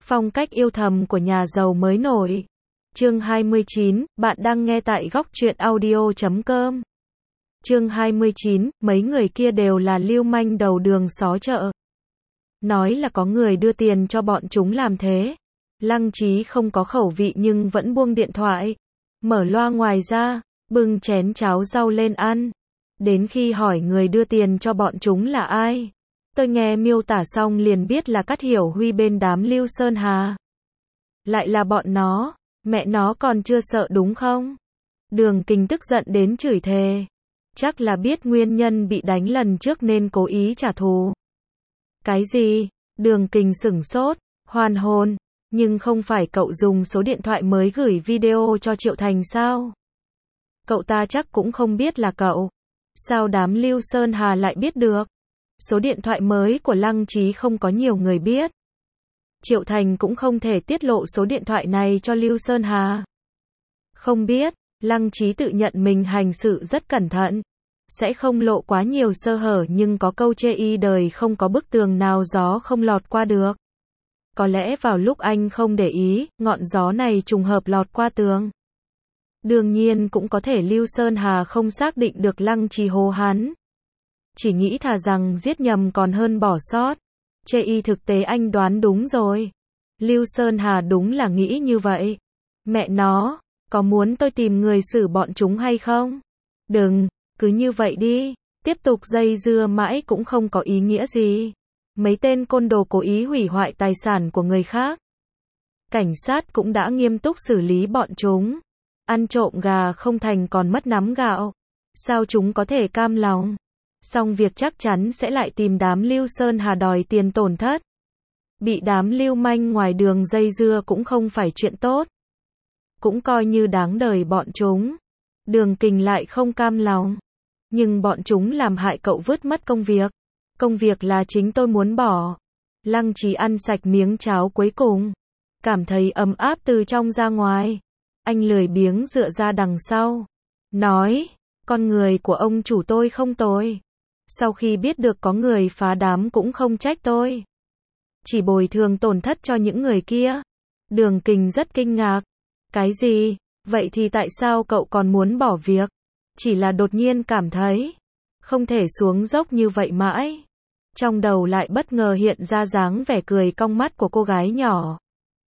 Phong cách yêu thầm của nhà giàu mới nổi. Chương 29, bạn đang nghe tại góc truyện audio.com. Chương 29, mấy người kia đều là lưu manh đầu đường xó chợ. Nói là có người đưa tiền cho bọn chúng làm thế. Lăng Chí không có khẩu vị nhưng vẫn buông điện thoại. Mở loa ngoài ra, bưng chén cháo rau lên ăn. Đến khi hỏi người đưa tiền cho bọn chúng là ai, tôi nghe miêu tả xong liền biết là Cát Hiểu Huy bên đám Lưu Sơn Hà. Lại là bọn nó, mẹ nó còn chưa sợ đúng không? Đường Kình tức giận đến chửi thề. Chắc là biết nguyên nhân bị đánh lần trước nên cố ý trả thù. Cái gì? Đường Kình sửng sốt, hoàn hồn. Nhưng không phải cậu dùng số điện thoại mới gửi video cho Triệu Thành sao? Cậu ta chắc cũng không biết là cậu. Sao đám Lưu Sơn Hà lại biết được? Số điện thoại mới của Lăng Chí không có nhiều người biết. Triệu Thành cũng không thể tiết lộ số điện thoại này cho Lưu Sơn Hà. Không biết, Lăng Chí tự nhận mình hành sự rất cẩn thận. Sẽ không lộ quá nhiều sơ hở nhưng có câu chê y đời không có bức tường nào gió không lọt qua được. Có lẽ vào lúc anh không để ý, ngọn gió này trùng hợp lọt qua tường. Đương nhiên cũng có thể Lưu Sơn Hà không xác định được Lăng Chí hô hắn. Chỉ nghĩ thà rằng giết nhầm còn hơn bỏ sót. Chê y thực tế anh đoán đúng rồi. Lưu Sơn Hà đúng là nghĩ như vậy. Mẹ nó, có muốn tôi tìm người xử bọn chúng hay không? Đừng, cứ như vậy đi. Tiếp tục dây dưa mãi cũng không có ý nghĩa gì. Mấy tên côn đồ cố ý hủy hoại tài sản của người khác. Cảnh sát cũng đã nghiêm túc xử lý bọn chúng. Ăn trộm gà không thành còn mất nắm gạo. Sao chúng có thể cam lòng? Xong việc chắc chắn sẽ lại tìm đám Lưu Sơn Hà đòi tiền tổn thất. Bị đám lưu manh ngoài đường dây dưa cũng không phải chuyện tốt. Cũng coi như đáng đời bọn chúng. Đường Kình lại không cam lòng. Nhưng bọn chúng làm hại cậu vứt mất công việc. Công việc là chính tôi muốn bỏ. Lăng Chí ăn sạch miếng cháo cuối cùng. Cảm thấy ấm áp từ trong ra ngoài. Anh lười biếng dựa ra đằng sau. Nói, con người của ông chủ tôi không tồi. Sau khi biết được có người phá đám cũng không trách tôi. Chỉ bồi thường tổn thất cho những người kia. Đường Kình rất kinh ngạc. Cái gì? Vậy thì tại sao cậu còn muốn bỏ việc? Chỉ là đột nhiên cảm thấy không thể xuống dốc như vậy mãi. Trong đầu lại bất ngờ hiện ra dáng vẻ cười cong mắt của cô gái nhỏ.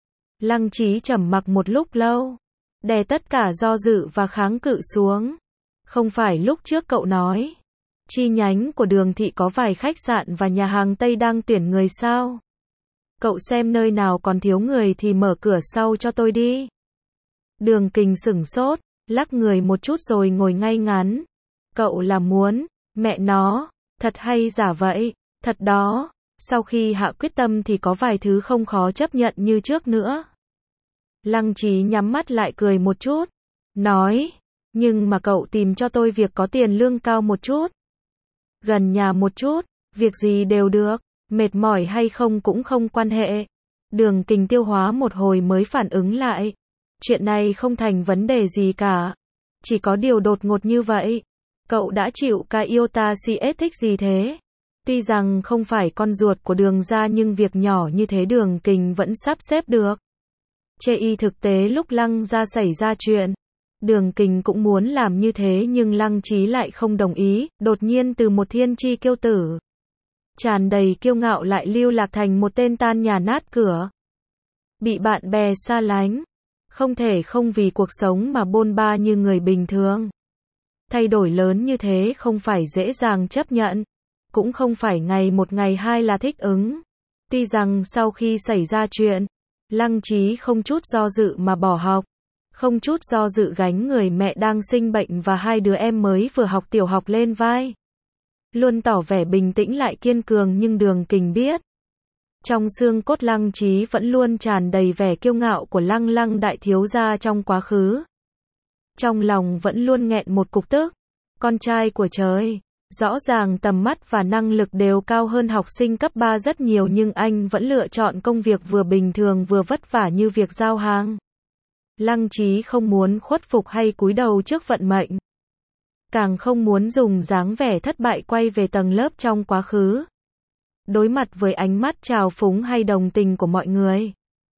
Lăng Chí trầm mặc một lúc lâu. Đè tất cả do dự và kháng cự xuống. Không phải lúc trước cậu nói chi nhánh của Đường thị có vài khách sạn và nhà hàng Tây đang tuyển người sao? Cậu xem nơi nào còn thiếu người thì mở cửa sau cho tôi đi. Đường Kình sửng sốt, lắc người một chút rồi ngồi ngay ngắn. Cậu là muốn, mẹ nó, thật hay giả vậy? Thật đó, sau khi hạ quyết tâm thì có vài thứ không khó chấp nhận như trước nữa. Lăng Chí nhắm mắt lại cười một chút, nói, nhưng mà cậu tìm cho tôi việc có tiền lương cao một chút. Gần nhà một chút, việc gì đều được, mệt mỏi hay không cũng không quan hệ. Đường Kình tiêu hóa một hồi mới phản ứng lại. Chuyện này không thành vấn đề gì cả. Chỉ có điều đột ngột như vậy. Cậu đã chịu ca iota CS thích gì thế? Tuy rằng không phải con ruột của Đường gia nhưng việc nhỏ như thế Đường Kình vẫn sắp xếp được. Chê y thực tế lúc Lăng gia xảy ra chuyện. Đường Kình cũng muốn làm như thế nhưng Lăng Chí lại không đồng ý, đột nhiên từ một thiên chi kiêu tử. Tràn đầy kiêu ngạo lại lưu lạc thành một tên tan nhà nát cửa. Bị bạn bè xa lánh. Không thể không vì cuộc sống mà bôn ba như người bình thường. Thay đổi lớn như thế không phải dễ dàng chấp nhận. Cũng không phải ngày một ngày hai là thích ứng. Tuy rằng sau khi xảy ra chuyện, Lăng Chí không chút do dự mà bỏ học. Không chút do dự gánh người mẹ đang sinh bệnh và hai đứa em mới vừa học tiểu học lên vai. Luôn tỏ vẻ bình tĩnh lại kiên cường nhưng Đường Kình biết. Trong xương cốt Lăng Chí vẫn luôn tràn đầy vẻ kiêu ngạo của Lăng đại thiếu gia trong quá khứ. Trong lòng vẫn luôn nghẹn một cục tức. Con trai của trời, rõ ràng tầm mắt và năng lực đều cao hơn học sinh cấp 3 rất nhiều nhưng anh vẫn lựa chọn công việc vừa bình thường vừa vất vả như việc giao hàng. Lăng Chí không muốn khuất phục hay cúi đầu trước vận mệnh. Càng không muốn dùng dáng vẻ thất bại quay về tầng lớp trong quá khứ. Đối mặt với ánh mắt trào phúng hay đồng tình của mọi người.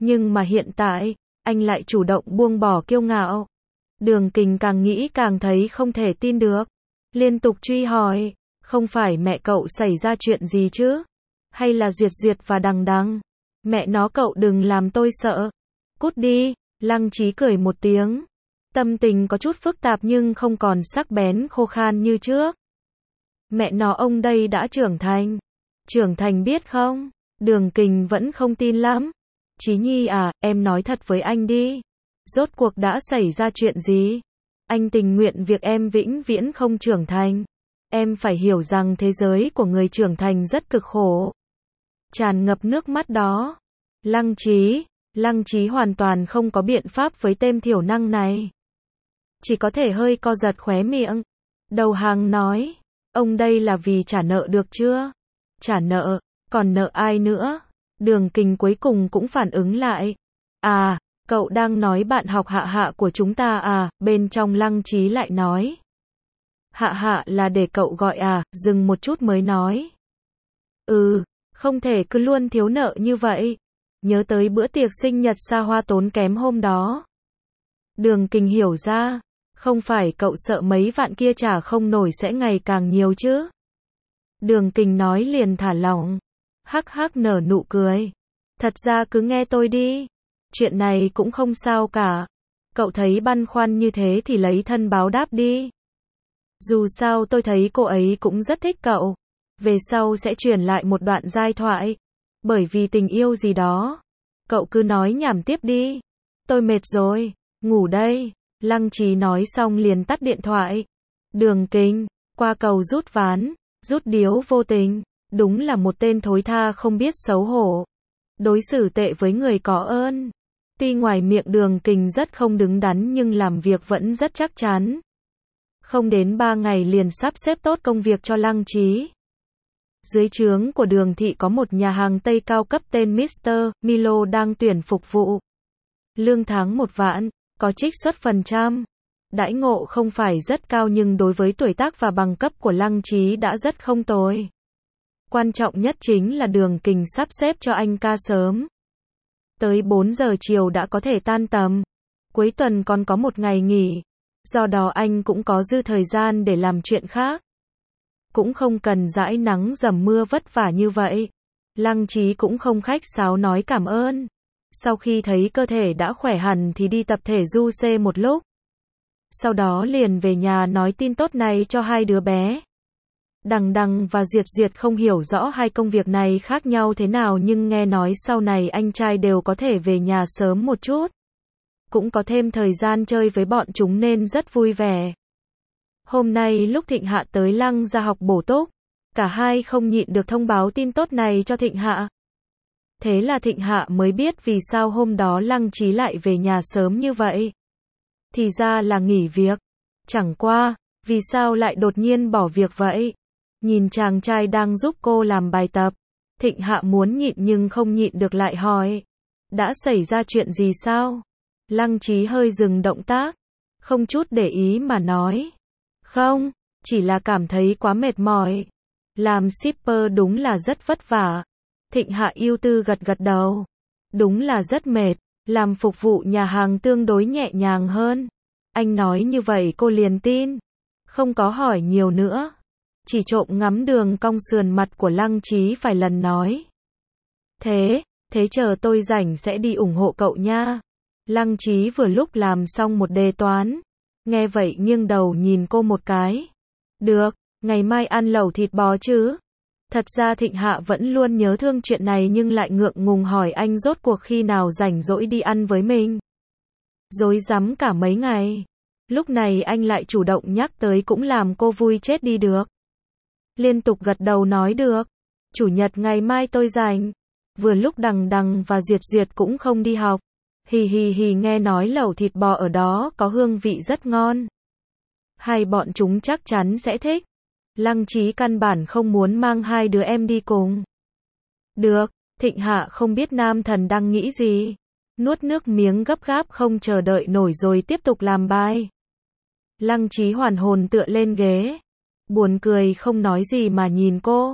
Nhưng mà hiện tại, anh lại chủ động buông bỏ kiêu ngạo. Đường Kình càng nghĩ càng thấy không thể tin được. Liên tục truy hỏi, không phải mẹ cậu xảy ra chuyện gì chứ? Hay là Duyệt Duyệt và Đằng Đằng? Mẹ nó cậu đừng làm tôi sợ. Cút đi, Lăng Chí cười một tiếng. Tâm tình có chút phức tạp nhưng không còn sắc bén khô khan như trước. Mẹ nó ông đây đã trưởng thành. Trưởng thành biết không? Đường Kình vẫn không tin lắm. Chí Nhi à, em nói thật với anh đi. Rốt cuộc đã xảy ra chuyện gì? Anh tình nguyện việc em vĩnh viễn không trưởng thành. Em phải hiểu rằng thế giới của người trưởng thành rất cực khổ. Tràn ngập nước mắt đó. Lăng Chí hoàn toàn không có biện pháp với tên thiểu năng này. Chỉ có thể hơi co giật khóe miệng. Đầu hàng nói, ông đây là vì trả nợ được chưa? Trả nợ, còn nợ ai nữa? Đường Kình cuối cùng cũng phản ứng lại. À, cậu đang nói bạn học Hạ Hạ của chúng ta à? Bên trong Lăng Chí lại nói. Hạ Hạ là để cậu gọi à? Dừng một chút mới nói. Không thể cứ luôn thiếu nợ như vậy. Nhớ tới bữa tiệc sinh nhật xa hoa tốn kém hôm đó. Đường Kình hiểu ra, không phải cậu sợ mấy vạn kia trả không nổi sẽ ngày càng nhiều chứ? Đường Kình nói liền thả lỏng. Hắc hắc nở nụ cười. Thật ra cứ nghe tôi đi. Chuyện này cũng không sao cả. Cậu thấy băn khoăn như thế thì lấy thân báo đáp đi. Dù sao tôi thấy cô ấy cũng rất thích cậu. Về sau sẽ truyền lại một đoạn giai thoại. Bởi vì tình yêu gì đó. Cậu cứ nói nhảm tiếp đi. Tôi mệt rồi. Ngủ đây. Lăng Chí nói xong liền tắt điện thoại. Đường Kình, qua cầu rút ván, rút điếu vô tình. Đúng là một tên thối tha không biết xấu hổ. Đối xử tệ với người có ơn. Tuy ngoài miệng Đường Kình rất không đứng đắn nhưng làm việc vẫn rất chắc chắn. Không đến 3 ngày liền sắp xếp tốt công việc cho Lăng Chí. Dưới trướng của Đường thị có một nhà hàng Tây cao cấp tên Mr. Milo đang tuyển phục vụ. Lương tháng 1 vạn, có trích xuất phần trăm. Đãi ngộ không phải rất cao nhưng đối với tuổi tác và bằng cấp của Lăng Chí đã rất không tồi. Quan trọng nhất chính là Đường Kình sắp xếp cho anh ca sớm. Tới 4 giờ chiều đã có thể tan tầm. Cuối tuần còn có một ngày nghỉ. Do đó anh cũng có dư thời gian để làm chuyện khác. Cũng không cần dãi nắng dầm mưa vất vả như vậy. Lăng Chí cũng không khách sáo nói cảm ơn. Sau khi thấy cơ thể đã khỏe hẳn thì đi tập thể du xe một lúc. Sau đó liền về nhà nói tin tốt này cho hai đứa bé. Đằng Đằng và Duyệt Duyệt không hiểu rõ hai công việc này khác nhau thế nào nhưng nghe nói sau này anh trai đều có thể về nhà sớm một chút. Cũng có thêm thời gian chơi với bọn chúng nên rất vui vẻ. Hôm nay lúc Thịnh Hạ tới Lăng gia học bổ túc, cả hai không nhịn được thông báo tin tốt này cho Thịnh Hạ. Thế là Thịnh Hạ mới biết vì sao hôm đó Lăng Chí lại về nhà sớm như vậy. Thì ra là nghỉ việc. Chẳng qua, vì sao lại đột nhiên bỏ việc vậy? Nhìn chàng trai đang giúp cô làm bài tập, Thịnh Hạ muốn nhịn nhưng không nhịn được lại hỏi. Đã xảy ra chuyện gì sao? Lăng Chí hơi dừng động tác, không chút để ý mà nói. Không, chỉ là cảm thấy quá mệt mỏi. Làm shipper đúng là rất vất vả. Thịnh Hạ ưu tư gật gật đầu. Đúng là rất mệt, làm phục vụ nhà hàng tương đối nhẹ nhàng hơn. Anh nói như vậy cô liền tin. Không có hỏi nhiều nữa. Chỉ trộm ngắm đường cong sườn mặt của Lăng Chí vài lần nói. Thế chờ tôi rảnh sẽ đi ủng hộ cậu nha. Lăng Chí vừa lúc làm xong một đề toán. Nghe vậy nghiêng đầu nhìn cô một cái. Được, ngày mai ăn lẩu thịt bò chứ? Thật ra Thịnh Hạ vẫn luôn nhớ thương chuyện này nhưng lại ngượng ngùng hỏi anh rốt cuộc khi nào rảnh rỗi đi ăn với mình. Rối rắm cả mấy ngày. Lúc này anh lại chủ động nhắc tới cũng làm cô vui chết đi được. Liên tục gật đầu nói được. Chủ nhật ngày mai tôi rảnh. Vừa lúc Đằng Đằng và Duyệt Duyệt cũng không đi học. Hì nghe nói lẩu thịt bò ở đó có hương vị rất ngon. Hai bọn chúng chắc chắn sẽ thích. Lăng Chí căn bản không muốn mang hai đứa em đi cùng. Được, Thịnh Hạ không biết nam thần đang nghĩ gì. Nuốt nước miếng gấp gáp không chờ đợi nổi rồi tiếp tục làm bài. Lăng Chí hoàn hồn tựa lên ghế. Buồn cười không nói gì mà nhìn cô.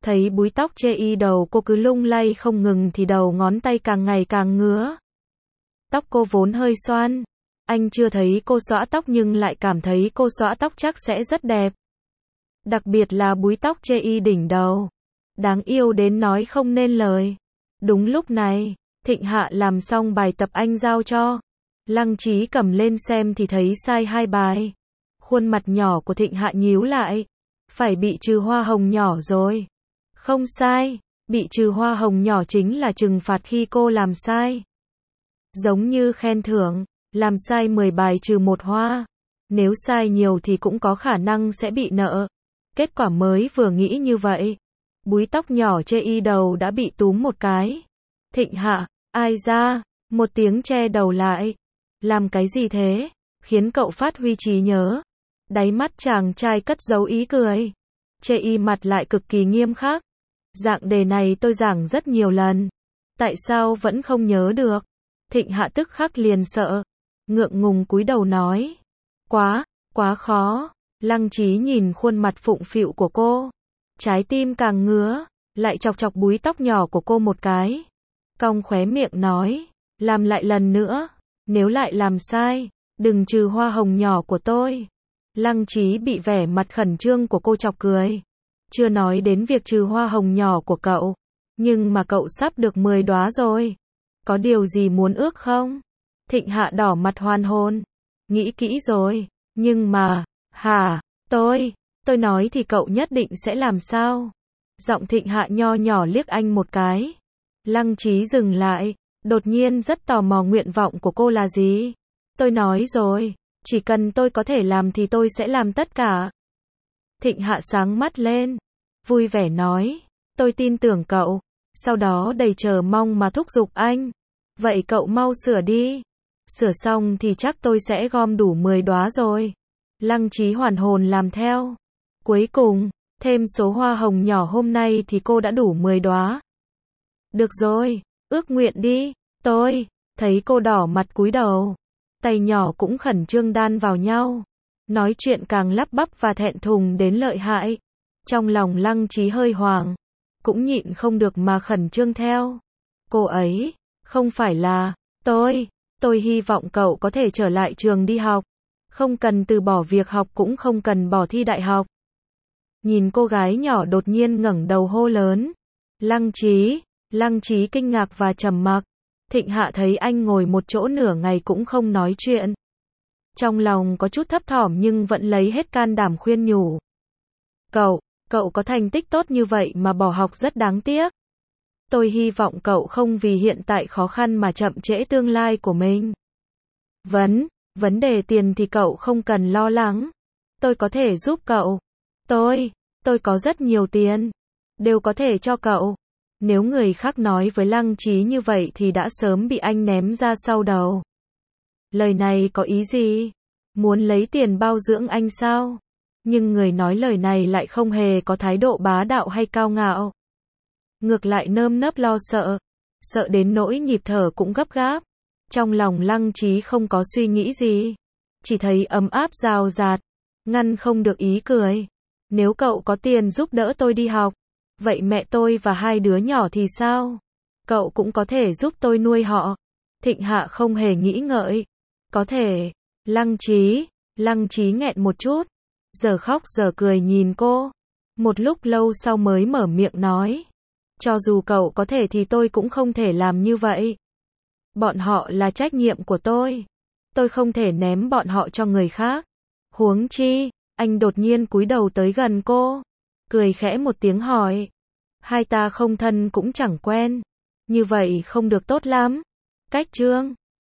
Thấy búi tóc chê y đầu cô cứ lung lay không ngừng thì đầu ngón tay càng ngày càng ngứa. Tóc cô vốn hơi xoăn. Anh chưa thấy cô xõa tóc nhưng lại cảm thấy cô xõa tóc chắc sẽ rất đẹp. Đặc biệt là búi tóc chê y đỉnh đầu. Đáng yêu đến nói không nên lời. Đúng lúc này, Thịnh Hạ làm xong bài tập anh giao cho. Lăng Chí cầm lên xem thì thấy sai 2 bài. Khuôn mặt nhỏ của Thịnh Hạ nhíu lại. Phải bị trừ hoa hồng nhỏ rồi. Không sai, bị trừ hoa hồng nhỏ chính là trừng phạt khi cô làm sai. Giống như khen thưởng, làm sai 10 bài trừ 1 hoa. Nếu sai nhiều thì cũng có khả năng sẽ bị nợ. Kết quả mới vừa nghĩ như vậy. Búi tóc nhỏ chê y đầu đã bị túm một cái. Thịnh Hạ, ai ra, một tiếng che đầu lại. Làm cái gì thế, khiến cậu phát huy trí nhớ. Đáy mắt chàng trai cất giấu ý cười. Chê y mặt lại cực kỳ nghiêm khắc. Dạng đề này tôi giảng rất nhiều lần. Tại sao vẫn không nhớ được? Thịnh Hạ tức khắc liền sợ. Ngượng ngùng cúi đầu nói. Quá khó. Lăng Chí nhìn khuôn mặt phụng phịu của cô. Trái tim càng ngứa. Lại chọc chọc búi tóc nhỏ của cô một cái. Cong khóe miệng nói. Làm lại lần nữa. Nếu lại làm sai, đừng trừ hoa hồng nhỏ của tôi. Lăng Chí bị vẻ mặt khẩn trương của cô chọc cười. Chưa nói đến việc trừ hoa hồng nhỏ của cậu. Nhưng mà cậu sắp được 10 đóa rồi. Có điều gì muốn ước không? Thịnh Hạ đỏ mặt hoàn hồn. Nghĩ kỹ rồi. Nhưng mà, tôi nói thì cậu nhất định sẽ làm sao? Giọng Thịnh Hạ nho nhỏ liếc anh một cái. Lăng Chí dừng lại. Đột nhiên rất tò mò nguyện vọng của cô là gì? Tôi nói rồi. Chỉ cần tôi có thể làm thì tôi sẽ làm tất cả. Thịnh Hạ sáng mắt lên. Vui vẻ nói. Tôi tin tưởng cậu. Sau đó đầy chờ mong mà thúc giục anh. Vậy cậu mau sửa đi. Sửa xong thì chắc tôi sẽ gom đủ 10 đóa rồi. Lăng Chí hoàn hồn làm theo. Cuối cùng, thêm số hoa hồng nhỏ hôm nay thì cô đã đủ 10 đóa. Được rồi, ước nguyện đi. Tôi thấy cô đỏ mặt cúi đầu. Tay nhỏ cũng khẩn trương đan vào nhau. Nói chuyện càng lắp bắp và thẹn thùng đến lợi hại. Trong lòng Lăng Chí hơi hoảng. Cũng nhịn không được mà khẩn trương theo. Cô ấy, không phải là, tôi hy vọng cậu có thể trở lại trường đi học. Không cần từ bỏ việc học cũng không cần bỏ thi đại học. Nhìn cô gái nhỏ đột nhiên ngẩng đầu hô lớn. Lăng Chí kinh ngạc và trầm mặc. Thịnh Hạ thấy anh ngồi một chỗ nửa ngày cũng không nói chuyện. Trong lòng có chút thấp thỏm nhưng vẫn lấy hết can đảm khuyên nhủ. Cậu có thành tích tốt như vậy mà bỏ học rất đáng tiếc. Tôi hy vọng cậu không vì hiện tại khó khăn mà chậm trễ tương lai của mình. Vấn đề tiền thì cậu không cần lo lắng. Tôi có thể giúp cậu. Tôi có rất nhiều tiền. Đều có thể cho cậu. Nếu người khác nói với Lăng Chí như vậy thì đã sớm bị anh ném ra sau đầu. Lời này có ý gì? Muốn lấy tiền bao dưỡng anh sao? Nhưng người nói lời này lại không hề có thái độ bá đạo hay cao ngạo. Ngược lại nơm nớp lo sợ. Sợ đến nỗi nhịp thở cũng gấp gáp. Trong lòng Lăng Chí không có suy nghĩ gì. Chỉ thấy ấm áp rào rạt. Ngăn không được ý cười. Nếu cậu có tiền giúp đỡ tôi đi học. Vậy mẹ tôi và 2 đứa nhỏ thì sao? Cậu cũng có thể giúp tôi nuôi họ. Thịnh Hạ không hề nghĩ ngợi. Có thể. Lăng Chí nghẹn một chút. Giờ khóc giờ cười nhìn cô. Một lúc lâu sau mới mở miệng nói. Cho dù cậu có thể thì tôi cũng không thể làm như vậy. Bọn họ là trách nhiệm của tôi. Tôi không thể ném bọn họ cho người khác. Huống chi, anh đột nhiên cúi đầu tới gần cô. Cười khẽ một tiếng hỏi. Hai ta không thân cũng chẳng quen. Như vậy không được tốt lắm. Cách Trương.